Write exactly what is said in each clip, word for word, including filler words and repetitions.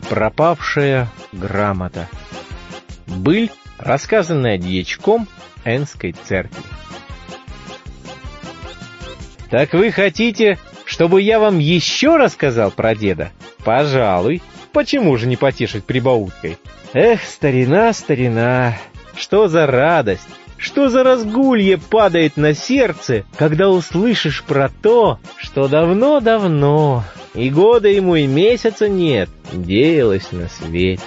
Пропавшая грамота. Быль, рассказанная дьячком Энской церкви. Так вы хотите, чтобы я вам еще рассказал про деда? Пожалуй. Почему же не потешить прибауткой? Эх, старина, старина, что за радость, что за разгулье падает на сердце, когда услышишь про то, что давно-давно, и года ему и месяца нет, деялось на свете.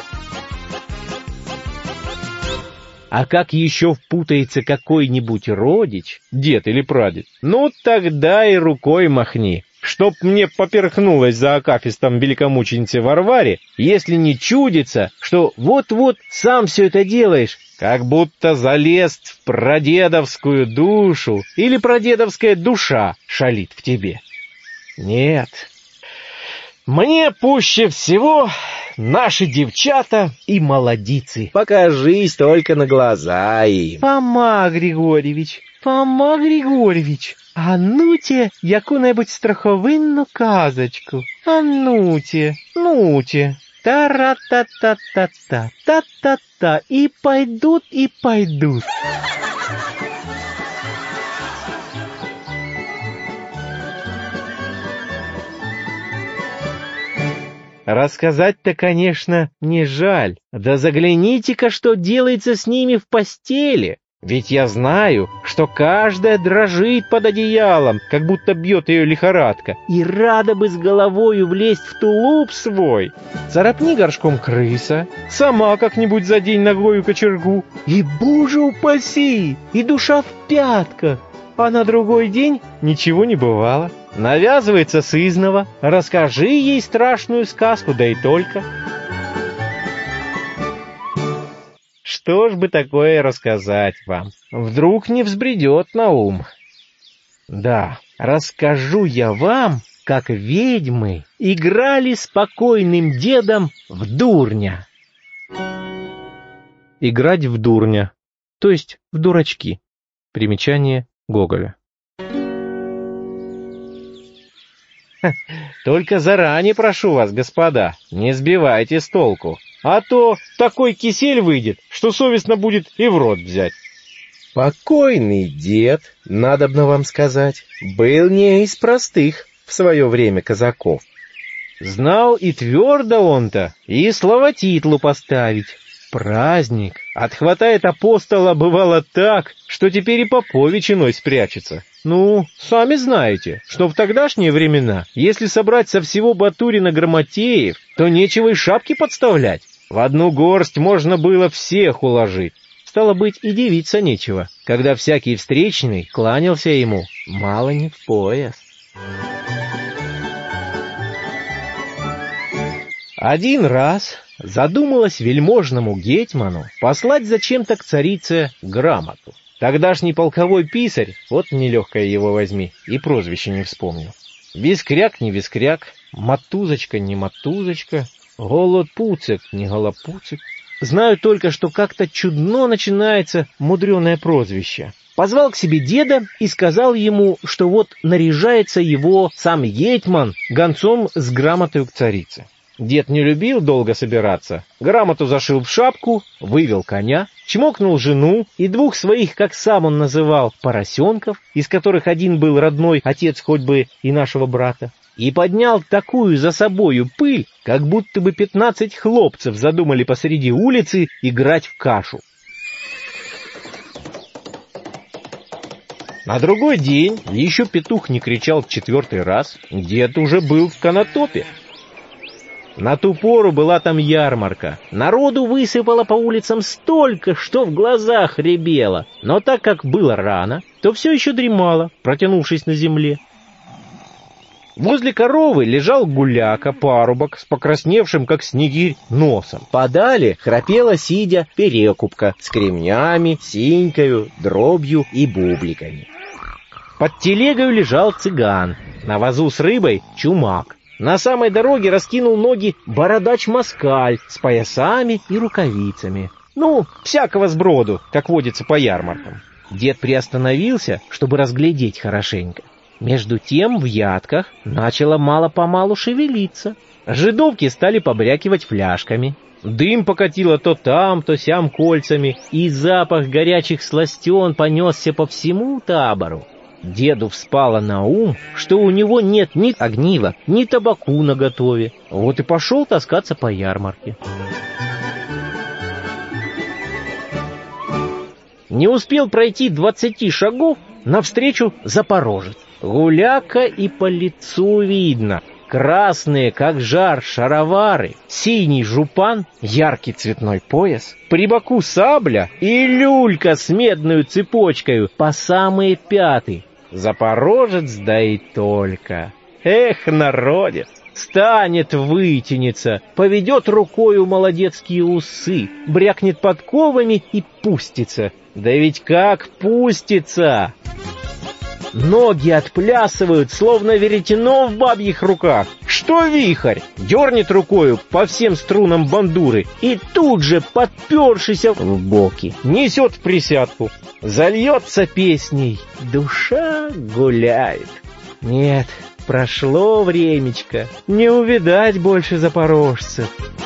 А как еще впутается какой-нибудь родич, дед или прадед, ну тогда и рукой махни, чтоб мне поперхнулось за акафистом великомученицы Варваре, если не чудится, что вот-вот сам все это делаешь, как будто залез в прадедовскую душу или прадедовская душа шалит в тебе. Нет, мне пуще всего наши девчата и молодицы. Покажись только на глаза им. Фома Григорьевич, Фома Григорьевич, а ну-те яку-небудь страховинну казочку. А ну-те, ну-те. Та-ра-та-та-та-та, та-та-та, и пойдут, и пойдут. Рассказать-то, конечно, не жаль. Да загляните-ка, что делается с ними в постели. Ведь я знаю, что каждая дрожит под одеялом, как будто бьет ее лихорадка, и рада бы с головою влезть в тулуп свой. Царапни горшком крыса, сама как-нибудь задень ногою кочергу, и, боже упаси, и душа в пятках. А на другой день ничего не бывало. Навязывается сызнова, расскажи ей страшную сказку, да и только. Что ж бы такое рассказать вам? Вдруг не взбредет на ум. Да, расскажу я вам, как ведьмы играли с покойным дедом в дурня. Играть в дурня, то есть в дурачки. Примечание Гоголя. Только заранее прошу вас, господа, не сбивайте с толку, а то такой кисель выйдет, что совестно будет и в рот взять. Покойный дед, надобно вам сказать, был не из простых в свое время казаков. Знал и твердо он-то, и словотитлу поставить. Праздник отхватает апостола бывало так, что теперь и попович иной спрячется. Ну, сами знаете, что в тогдашние времена, если собрать со всего Батурина грамотеев, то нечего и шапки подставлять. В одну горсть можно было всех уложить. Стало быть, и дивиться нечего, когда всякий встречный кланялся ему мало не в пояс. Один раз задумалось вельможному гетьману послать зачем-то к царице грамоту. Тогдашний полковой писарь, вот нелегкое его возьми, и прозвище не вспомню. Вискряк не вискряк, матузочка не матузочка, голопуцик не голопуцик. Знаю только, что как-то чудно начинается мудреное прозвище. Позвал к себе деда и сказал ему, что вот наряжается его сам гетьман гонцом с грамотой к царице. Дед не любил долго собираться, грамоту зашил в шапку, вывел коня, чмокнул жену и двух своих, как сам он называл, поросенков, из которых один был родной отец хоть бы и нашего брата, и поднял такую за собою пыль, как будто бы пятнадцать хлопцев задумали посреди улицы играть в кашу. На другой день еще петух не кричал в четвертый раз, дед уже был в Конотопе. На ту пору была там ярмарка. Народу высыпало по улицам столько, что в глазах рябело. Но так как было рано, то все еще дремало, протянувшись на земле. Возле коровы лежал гуляка, парубок, с покрасневшим, как снегирь, носом. Подали храпела, сидя, перекупка с кремнями, синькою, дробью и бубликами. Под телегою лежал цыган, на вазу с рыбой чумак. На самой дороге раскинул ноги бородач-москаль с поясами и рукавицами. Ну, всякого сброду, как водится по ярмаркам. Дед приостановился, чтобы разглядеть хорошенько. Между тем в ядках начало мало-помалу шевелиться. Жидовки стали побрякивать фляжками. Дым покатило то там, то сям кольцами, и запах горячих сластен понесся по всему табору. Деду вспало на ум, что у него нет ни огнива, ни табаку наготове. Вот и пошел таскаться по ярмарке. Не успел пройти двадцати шагов, навстречу запорожец. Гуляка и по лицу видно. Красные, как жар, шаровары, синий жупан, яркий цветной пояс, при боку сабля и люлька с медную цепочкою по самые пяты. Запорожец, да и только. Эх, народец! Станет, вытянется, поведет рукою молодецкие усы, брякнет подковами и пустится. Да ведь как пустится! Ноги отплясывают, словно веретено в бабьих руках. Что вихрь? Дернет рукою по всем струнам бандуры и тут же, подпершися в боки, несет в присядку. Зальется песней, душа гуляет. Нет, прошло времечко, не увидать больше запорожцев.